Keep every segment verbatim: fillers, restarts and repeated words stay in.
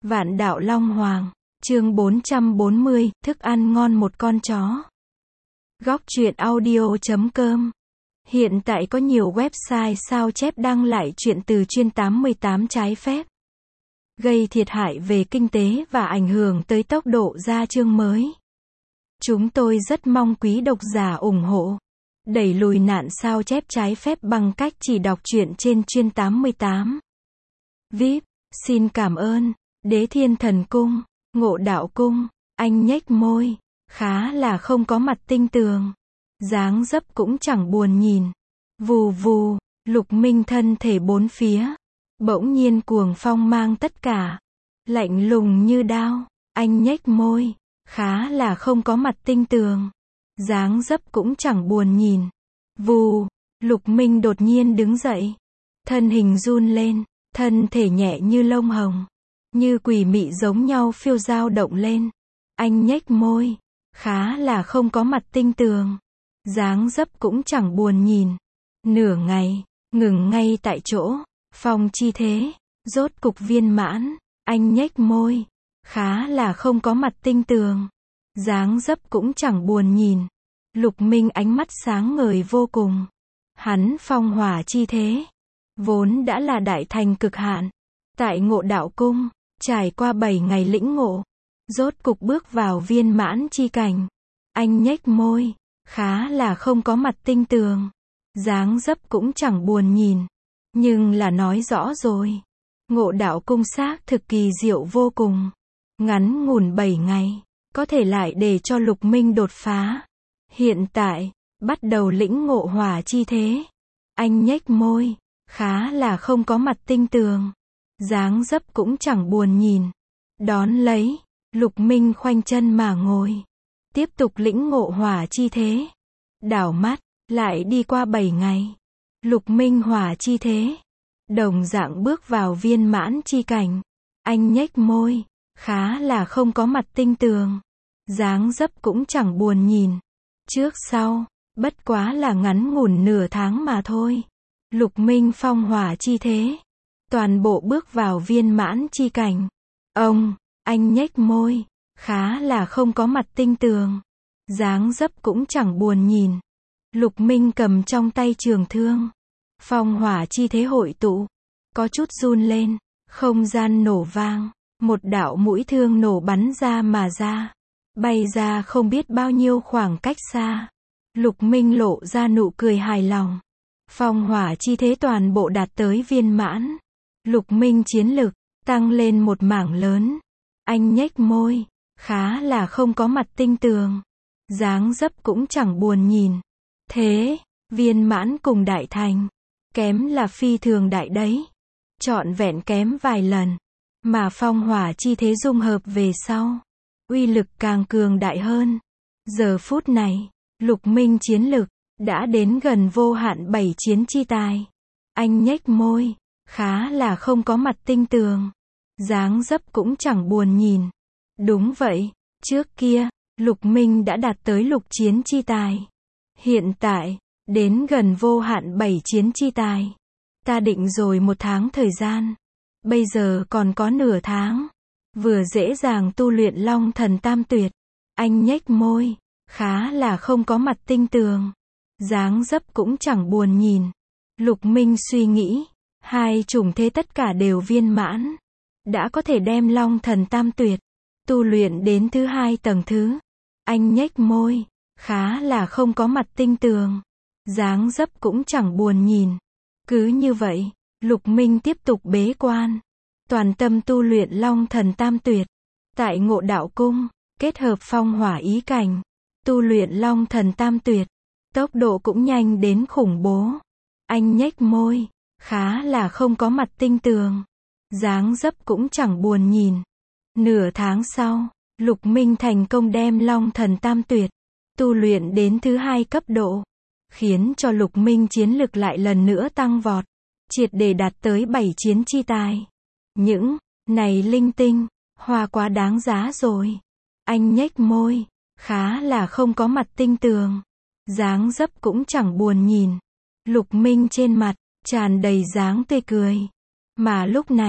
Vạn đạo Long Hoàng, chương bốn trăm bốn mươi, thức ăn ngon một con chó. Góc truyện audio chấm com. Hiện tại có nhiều website sao chép đăng lại truyện từ chuyên tám mươi tám trái phép, gây thiệt hại về kinh tế và ảnh hưởng tới tốc độ ra chương mới. Chúng tôi rất mong quý độc giả ủng hộ, đẩy lùi nạn sao chép trái phép bằng cách chỉ đọc truyện trên chuyên tám mươi tám. vê i pê, xin cảm ơn. Đế Thiên Thần Cung, Ngộ Đạo Cung, anh nhếch môi, khá là không có mặt tinh tường. Dáng dấp cũng chẳng buồn nhìn. Vù vù, Lục Minh thân thể bốn phía. Bỗng nhiên cuồng phong mang tất cả. Lạnh lùng như đao, anh nhếch môi, khá là không có mặt tinh tường. Dáng dấp cũng chẳng buồn nhìn. Vù, Lục Minh đột nhiên đứng dậy. Thân hình run lên, thân thể nhẹ như lông hồng, như quỷ mị giống nhau phiêu dao động lên. Anh nhếch môi, khá là không có mặt tinh tường. Dáng dấp cũng chẳng buồn nhìn. Nửa ngày, ngừng ngay tại chỗ. Phong chi thế, rốt cục viên mãn. Anh nhếch môi, khá là không có mặt tinh tường. Dáng dấp cũng chẳng buồn nhìn. Lục Minh ánh mắt sáng ngời vô cùng. Hắn phong hỏa chi thế, vốn đã là đại thành cực hạn. Tại Ngộ Đạo Cung, trải qua bảy ngày lĩnh ngộ, rốt cục bước vào viên mãn chi cảnh. Anh nhếch môi, khá là không có mặt tinh tường. Dáng dấp cũng chẳng buồn nhìn. Nhưng là nói rõ rồi. Ngộ Đạo Cung xác thực kỳ diệu vô cùng. Ngắn ngủn bảy ngày, có thể lại để cho Lục Minh đột phá. Hiện tại, bắt đầu lĩnh ngộ hỏa chi thế. Anh nhếch môi, khá là không có mặt tinh tường. Dáng dấp cũng chẳng buồn nhìn. Đón lấy, Lục Minh khoanh chân mà ngồi. Tiếp tục lĩnh ngộ hỏa chi thế. Đảo mắt, lại đi qua bảy ngày. Lục Minh hỏa chi thế, đồng dạng bước vào viên mãn chi cảnh. Anh nhếch môi, khá là không có mặt tinh tường. Dáng dấp cũng chẳng buồn nhìn. Trước sau, bất quá là ngắn ngủn nửa tháng mà thôi. Lục Minh phong hỏa chi thế, toàn bộ bước vào viên mãn chi cảnh. Ông, anh nhếch môi, khá là không có mặt tinh tường. Dáng dấp cũng chẳng buồn nhìn. Lục Minh cầm trong tay trường thương. Phong hỏa chi thế hội tụ, có chút run lên, không gian nổ vang, một đạo mũi thương nổ bắn ra mà ra, bay ra không biết bao nhiêu khoảng cách xa. Lục Minh lộ ra nụ cười hài lòng. Phong hỏa chi thế toàn bộ đạt tới viên mãn. Lục Minh chiến lực tăng lên một mảng lớn. Anh nhếch môi, khá là không có mặt tinh tường. Dáng dấp cũng chẳng buồn nhìn. Thế, viên mãn cùng đại thành, kém là phi thường đại đấy. Trọn vẹn kém vài lần. Mà phong hỏa chi thế dung hợp về sau, uy lực càng cường đại hơn. Giờ phút này, Lục Minh chiến lực đã đến gần vô hạn bảy chiến chi tài. Anh nhếch môi, khá là không có mặt tinh tường. Dáng dấp cũng chẳng buồn nhìn. Đúng vậy, trước kia, Lục Minh đã đạt tới lục chiến chi tài. Hiện tại, đến gần vô hạn bảy chiến chi tài. Ta định rồi một tháng thời gian. Bây giờ còn có nửa tháng. Vừa dễ dàng tu luyện Long Thần Tam Tuyệt. Anh nhếch môi, khá là không có mặt tinh tường. Dáng dấp cũng chẳng buồn nhìn. Lục Minh suy nghĩ, hai chủng thế tất cả đều viên mãn. Đã có thể đem Long Thần Tam Tuyệt tu luyện đến thứ hai tầng thứ. Anh nhếch môi, khá là không có mặt tinh tường. Dáng dấp cũng chẳng buồn nhìn. Cứ như vậy, Lục Minh tiếp tục bế quan, toàn tâm tu luyện Long Thần Tam Tuyệt. Tại Ngộ Đạo Cung, kết hợp phong hỏa ý cảnh, tu luyện Long Thần Tam Tuyệt, tốc độ cũng nhanh đến khủng bố. Anh nhếch môi, khá là không có mặt tinh tường. Dáng dấp cũng chẳng buồn nhìn. Nửa tháng sau, Lục Minh thành công đem Long Thần Tam Tuyệt tu luyện đến thứ hai cấp độ, khiến cho Lục Minh chiến lực lại lần nữa tăng vọt, triệt để đạt tới bảy chiến chi tài. Những này linh tinh, hoa quá đáng giá rồi. Anh nhếch môi, khá là không có mặt tinh tường. Dáng dấp cũng chẳng buồn nhìn. Lục Minh trên mặt tràn đầy dáng tươi cười. Mà lúc này,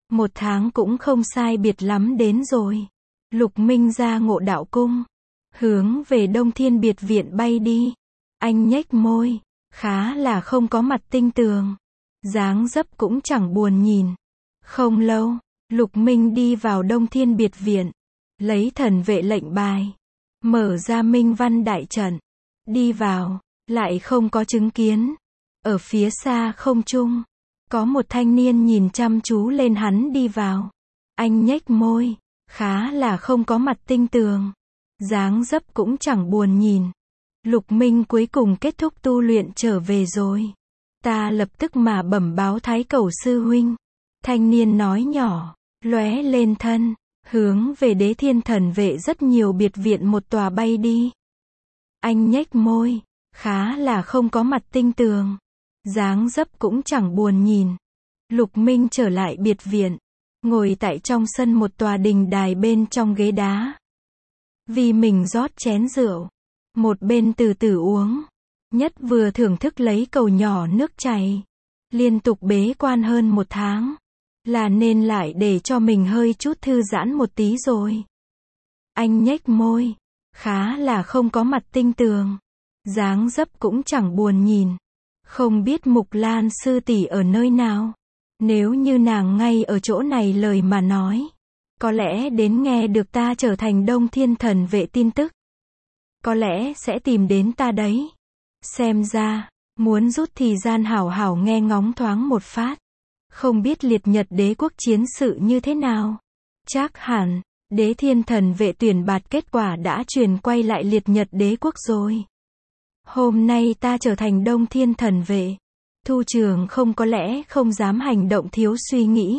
Một tháng cũng không sai biệt lắm đến rồi. Lục Minh ra Ngộ Đạo Cung, hướng về Đông Thiên Biệt Viện bay đi. Anh nhếch môi, khá là không có mặt tinh tường. Dáng dấp cũng chẳng buồn nhìn. Không lâu, Lục Minh đi vào Đông Thiên Biệt Viện, lấy thần vệ lệnh bài, mở ra Minh Văn đại trận, đi vào, lại không có chứng kiến. Ở phía xa không trung, có một thanh niên nhìn chăm chú lên hắn đi vào. Anh nhếch môi, khá là không có mặt tinh tường. Dáng dấp cũng chẳng buồn nhìn. Lục Minh cuối cùng kết thúc tu luyện trở về rồi. Ta lập tức mà bẩm báo Thái Cẩu sư huynh. Thanh niên nói nhỏ, lóe lên thân, hướng về Đế Thiên Thần Vệ rất nhiều biệt viện một tòa bay đi. Anh nhếch môi, khá là không có mặt tinh tường. Dáng dấp cũng chẳng buồn nhìn. Lục Minh trở lại biệt viện, ngồi tại trong sân một tòa đình đài bên trong ghế đá. Vì mình rót chén rượu, một bên từ từ uống, nhất vừa thưởng thức lấy cầu nhỏ nước chảy. Liên tục bế quan hơn một tháng, là nên lại để cho mình hơi chút thư giãn một tí rồi. Anh nhếch môi, khá là không có mặt tinh tường. Dáng dấp cũng chẳng buồn nhìn. Không biết Mục Lan sư tỷ ở nơi nào. Nếu như nàng ngay ở chỗ này lời mà nói, có lẽ đến nghe được ta trở thành Đông Thiên Thần Vệ tin tức, có lẽ sẽ tìm đến ta đấy. Xem ra, muốn rút thời gian hảo hảo nghe ngóng thoáng một phát. Không biết liệt nhật đế quốc chiến sự như thế nào. Chắc hẳn, Đế Thiên Thần Vệ tuyển bạt kết quả đã truyền quay lại liệt nhật đế quốc rồi. Hôm nay ta trở thành Đông Thiên Thần Vệ. Thu Trường không có lẽ không dám hành động thiếu suy nghĩ.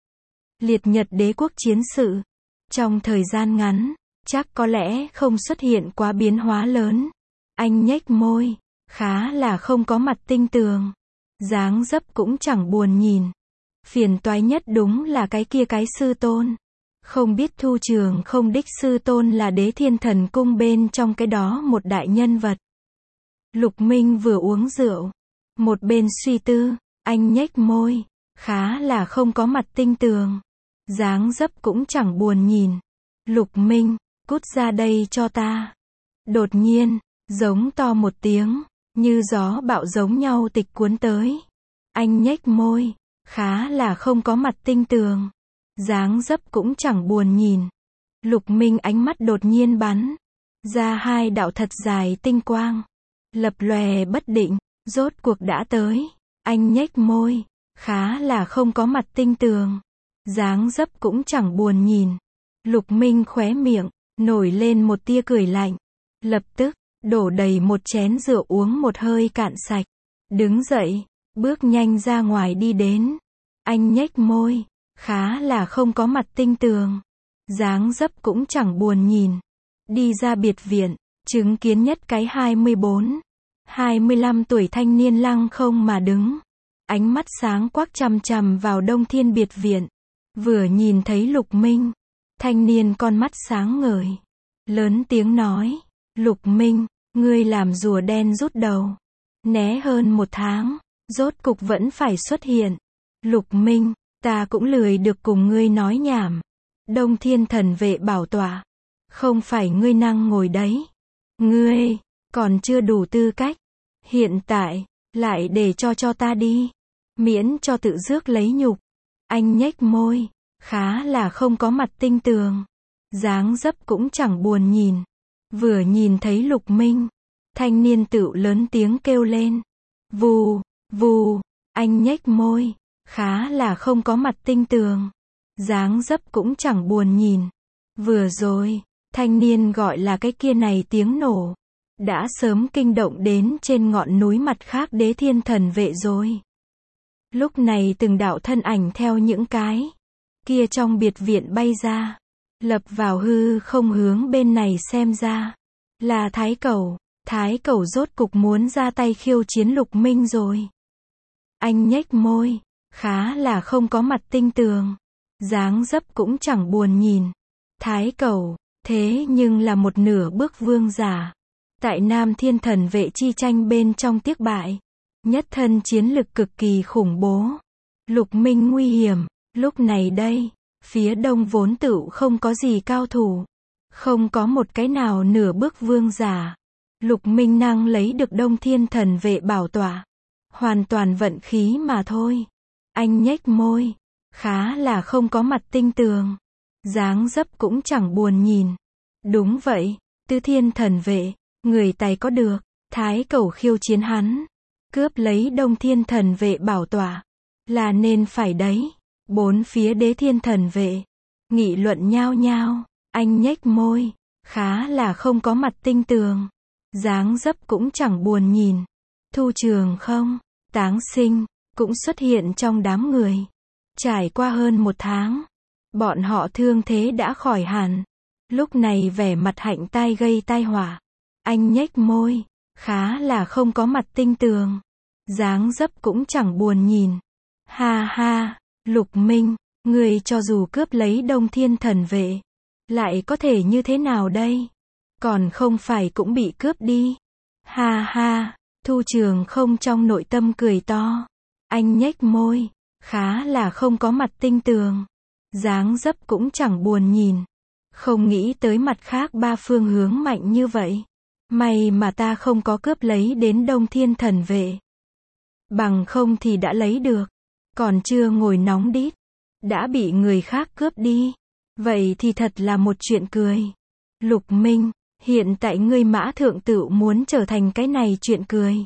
Liệt nhật đế quốc chiến sự, trong thời gian ngắn, chắc có lẽ không xuất hiện quá biến hóa lớn. Anh nhếch môi, khá là không có mặt tinh tường. Dáng dấp cũng chẳng buồn nhìn. Phiền toái nhất đúng là cái kia cái sư tôn. Không biết Thu Trường không đích sư tôn là Đế Thiên Thần Cung bên trong cái đó một đại nhân vật. Lục Minh vừa uống rượu, một bên suy tư, anh nhếch môi, khá là không có mặt tinh tường. Dáng dấp cũng chẳng buồn nhìn. Lục Minh, cút ra đây cho ta. Đột nhiên, giống to một tiếng, như gió bão giống nhau tịch cuốn tới. Anh nhếch môi, khá là không có mặt tinh tường. Dáng dấp cũng chẳng buồn nhìn. Lục Minh ánh mắt đột nhiên bắn ra hai đạo thật dài tinh quang, lập lòe bất định, rốt cuộc đã tới. Anh nhếch môi, khá là không có mặt tinh tường. Dáng dấp cũng chẳng buồn nhìn. Lục Minh khóe miệng, nổi lên một tia cười lạnh. Lập tức, đổ đầy một chén rượu uống một hơi cạn sạch. Đứng dậy, bước nhanh ra ngoài đi đến. Anh nhếch môi, khá là không có mặt tinh tường. Dáng dấp cũng chẳng buồn nhìn. Đi ra biệt viện, chứng kiến nhất cái hai mươi bốn, hai mươi lăm tuổi thanh niên lăng không mà đứng. Ánh mắt sáng quắc chằm chằm vào Đông Thiên Biệt Viện. Vừa nhìn thấy Lục Minh, thanh niên con mắt sáng ngời. Lớn tiếng nói, Lục Minh, ngươi làm rùa đen rút đầu. Né hơn một tháng, rốt cục vẫn phải xuất hiện. Lục Minh, ta cũng lười được cùng ngươi nói nhảm. Đông Thiên Thần Vệ bảo tọa, không phải ngươi năng ngồi đấy. Ngươi, còn chưa đủ tư cách. Hiện tại, lại để cho cho ta đi. Miễn cho tự rước lấy nhục. Anh nhếch môi, khá là không có mặt tinh tường. Dáng dấp cũng chẳng buồn nhìn. Vừa nhìn thấy Lục Minh, thanh niên tựu lớn tiếng kêu lên. Vù, vù, anh nhếch môi, khá là không có mặt tinh tường. Dáng dấp cũng chẳng buồn nhìn. Vừa rồi, thanh niên gọi là cái kia này tiếng nổ, đã sớm kinh động đến trên ngọn núi mặt khác Đế Thiên Thần Vệ rồi. Lúc này từng đạo thân ảnh theo những cái kia trong biệt viện bay ra, lập vào hư không hướng bên này xem ra. Là Thái Cẩu. Thái Cẩu rốt cục muốn ra tay khiêu chiến Lục Minh rồi. Anh nhếch môi, khá là không có mặt tinh tường. Dáng dấp cũng chẳng buồn nhìn. Thái Cẩu, thế nhưng là một nửa bước vương giả. Tại Nam Thiên Thần Vệ chi tranh bên trong tiếc bại. Nhất thân chiến lực cực kỳ khủng bố. Lục Minh nguy hiểm, Lúc này đây, phía đông vốn tựu không có gì cao thủ. Không có một cái nào nửa bước vương giả. Lục Minh Năng lấy được Đông Thiên Thần Vệ bảo tọa. Hoàn toàn vận khí mà thôi. Anh nhếch môi. Khá là không có mặt tinh tường. Dáng dấp cũng chẳng buồn nhìn. Đúng vậy, Tứ Thiên Thần Vệ, người tài có được. Thái Cẩu khiêu chiến hắn. Cướp lấy Đông Thiên Thần Vệ bảo tọa. Là nên phải đấy. Bốn phía Đế Thiên Thần Vệ. Nghị luận nhao nhao. Anh nhếch môi. Khá là không có mặt tinh tường. Dáng dấp cũng chẳng buồn nhìn. Thu Trường Không, Táng Sinh, cũng xuất hiện trong đám người. Trải qua hơn một tháng. Bọn họ thương thế đã khỏi hẳn. Lúc này vẻ mặt hạnh tai gây tai họa. Anh nhếch môi. Khá là không có mặt tinh tường. Dáng dấp cũng chẳng buồn nhìn. Ha ha, Lục Minh, người cho dù cướp lấy Đông Thiên Thần Vệ. Lại có thể như thế nào đây? Còn không phải cũng bị cướp đi. Ha ha, Thu Trường Không trong nội tâm cười to. Anh nhếch môi. Khá là không có mặt tinh tường. Dáng dấp cũng chẳng buồn nhìn. Không nghĩ tới mặt khác ba phương hướng mạnh như vậy. May mà ta không có cướp lấy đến Đông Thiên Thần Vệ. Bằng không thì đã lấy được. Còn chưa ngồi nóng đít. Đã bị người khác cướp đi. Vậy thì thật là một chuyện cười. Lục Minh, hiện tại ngươi Mã Thượng Tựu muốn trở thành cái này chuyện cười.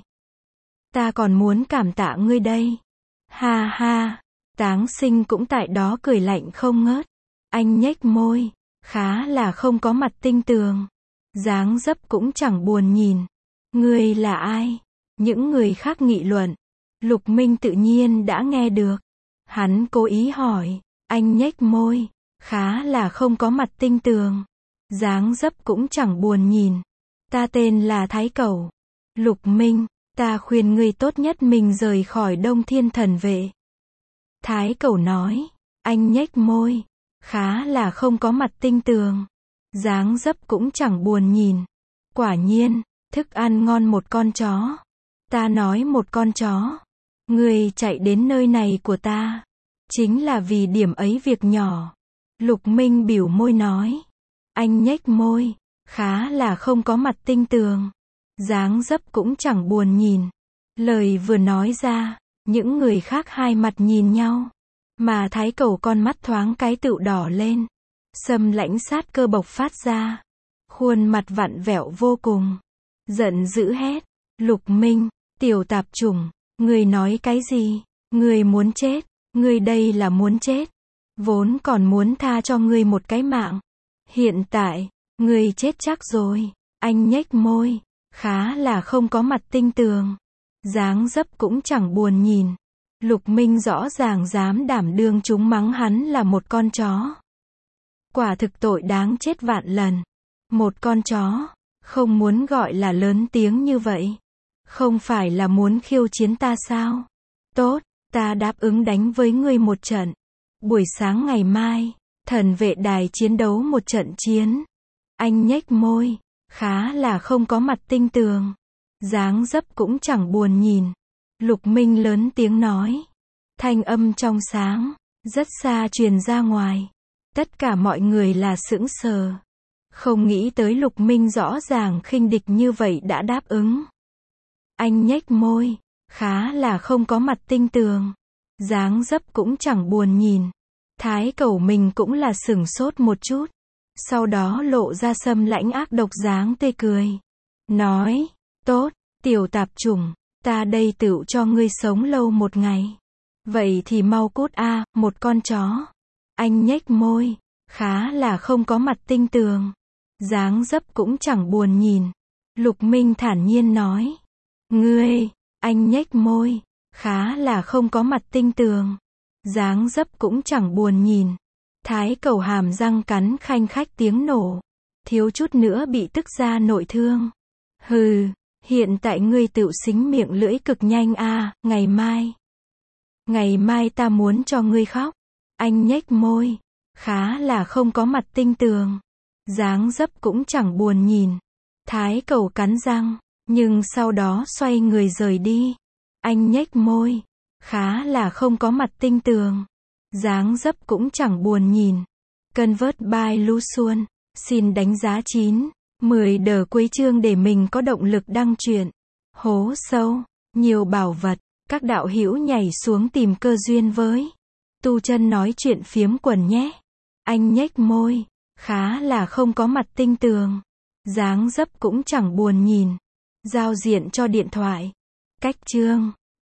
Ta còn muốn cảm tạ ngươi đây. Ha ha, Táng Sinh cũng tại đó cười lạnh không ngớt. Anh nhếch môi. Khá là không có mặt tinh tường. Dáng dấp cũng chẳng buồn nhìn. Ngươi là ai? Những người khác nghị luận. Lục Minh tự nhiên đã nghe được. Hắn cố ý hỏi. Anh nhếch môi. Khá là không có mặt tinh tường. Dáng dấp cũng chẳng buồn nhìn. Ta tên là Thái Cẩu. Lục Minh, ta khuyên ngươi tốt nhất mình rời khỏi Đông Thiên Thần Vệ. Thái Cẩu nói. Anh nhếch môi. Khá là không có mặt tinh tường. Dáng dấp cũng chẳng buồn nhìn. Quả nhiên, thức ăn ngon một con chó. Ta nói một con chó. Ngươi chạy đến nơi này của ta. Chính là vì điểm ấy việc nhỏ. Lục Minh biểu môi nói. Anh nhếch môi. Khá là không có mặt tinh tường. Dáng dấp cũng chẳng buồn nhìn. Lời vừa nói ra, những người khác hai mặt nhìn nhau. Mà Thái Cẩu con mắt thoáng cái tựu đỏ lên. Sâm lãnh sát cơ bộc phát ra. Khuôn mặt vặn vẹo vô cùng. Giận dữ hét. Lục Minh, tiểu tạp chủng. Ngươi nói cái gì? Ngươi muốn chết. Ngươi đây là muốn chết. Vốn còn muốn tha cho ngươi một cái mạng. Hiện tại, ngươi chết chắc rồi. Anh nhếch môi. Khá là không có mặt tinh tường. Dáng dấp cũng chẳng buồn nhìn. Lục Minh rõ ràng dám đảm đương chúng mắng hắn là một con chó. Quả thực tội đáng chết vạn lần. Một con chó. Không muốn gọi là lớn tiếng như vậy. Không phải là muốn khiêu chiến ta sao? Tốt, ta đáp ứng đánh với ngươi một trận. Buổi sáng ngày mai, Thần Vệ đài chiến đấu một trận chiến. Anh nhếch môi. Khá là không có mặt tinh tường. Dáng dấp cũng chẳng buồn nhìn. Lục Minh lớn tiếng nói. Thanh âm trong sáng, rất xa truyền ra ngoài. Tất cả mọi người là sững sờ. Không nghĩ tới Lục Minh rõ ràng khinh địch như vậy đã đáp ứng. Anh nhếch môi. Khá là không có mặt tinh tường. Dáng dấp cũng chẳng buồn nhìn. Thái Cẩu mình cũng là sửng sốt một chút. Sau đó lộ ra sâm lãnh ác độc dáng tươi cười. Nói. Tốt, tiểu tạp chủng. Ta đây tựu cho ngươi sống lâu một ngày. Vậy thì mau cút a, một con chó. Anh nhếch môi. Khá là không có mặt tinh tường. Dáng dấp cũng chẳng buồn nhìn. Lục Minh thản nhiên nói. Ngươi, anh nhếch môi. Khá là không có mặt tinh tường. Dáng dấp cũng chẳng buồn nhìn. Thái Cẩu hàm răng cắn khanh khách tiếng nổ. Thiếu chút nữa bị tức ra nội thương. Hừ, hiện tại ngươi tựu xính miệng lưỡi cực nhanh a, ngày mai. Ngày mai ta muốn cho ngươi khóc. Anh nhếch môi. Khá là không có mặt tinh tường. Dáng dấp cũng chẳng buồn nhìn. Thái Cẩu cắn răng, nhưng sau đó xoay người rời đi. Anh nhếch môi. Khá là không có mặt tinh tường. Dáng dấp cũng chẳng buồn nhìn. Convert by Lu Xuân. Xin đánh giá chín, mười đờ cuối chương để mình có động lực đăng truyện. Hố sâu, nhiều bảo vật, các đạo hữu nhảy xuống tìm cơ duyên với. Tu Chân nói chuyện phiếm quần nhé. Anh nhếch môi, khá là không có mặt tinh tường. Dáng dấp cũng chẳng buồn nhìn. Giao diện cho điện thoại. Cách chương